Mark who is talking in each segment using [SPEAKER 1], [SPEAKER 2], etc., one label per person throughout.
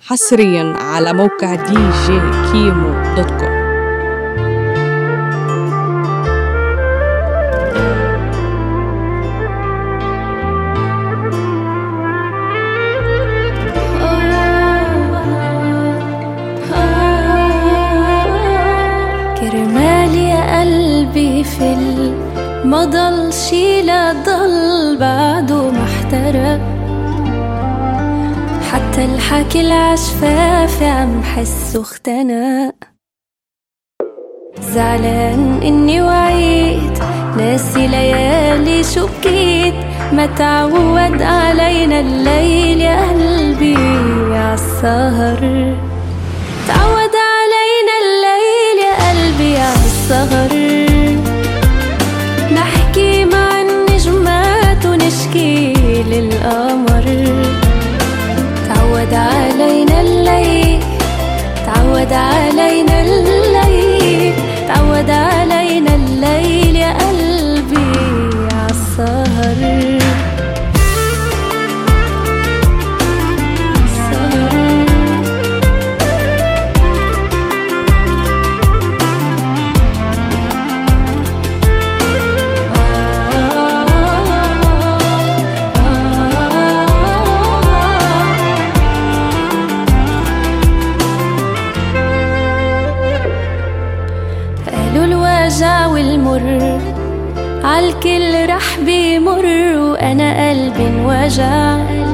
[SPEAKER 1] حصريا على موقع djkimo.com.
[SPEAKER 2] كرمالي يا قلبي في ما ضلش لا ضل بعده ما احترق، حتى الحكي العشفافي عم حسه اختنق. زعلان اني وعيت ناسي ليالي شو بكيت، ما تعود علينا الليل يا قلبي عالسهر. تعود علينا الليل يا قلبي عالسهر، نحكي مع النجمات ونشكي للقمر. تعود علينا الليل، تعود علينا الليل، تعود علينا الليل يا قلبي عالسهر. الوجع والمر عالكل رح بيمر، وأنا قلبي انوجع.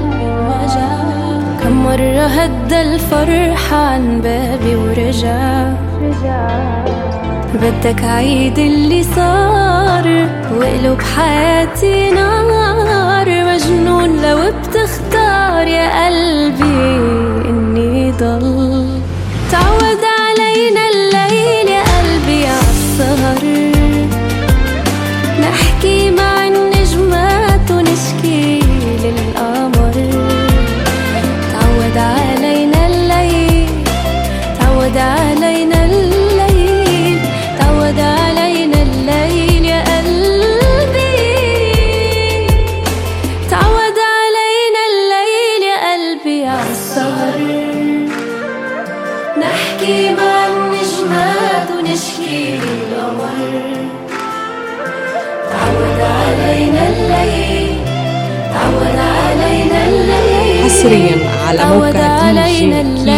[SPEAKER 2] كم مرة هدى الفرح عن بابي ورجع. بدك عيد اللي صار وقلب حياتي نار، مجنون لو بتختار يا قلبي إني ضل. تعود علينا الليل يا قلبي عالسهر، نحكي مع النجمات ونشكي للقمر. تعود علينا الليل، تعود علينا الليل، تعود علينا الليل يا قلبي. تعود علينا الليل يا قلبي عالسهر، نحكي مع النجمات ونشكي للقمر. تعود علينا الليل، تعود علينا الليل،
[SPEAKER 1] حصريا على موقع djkimo.com.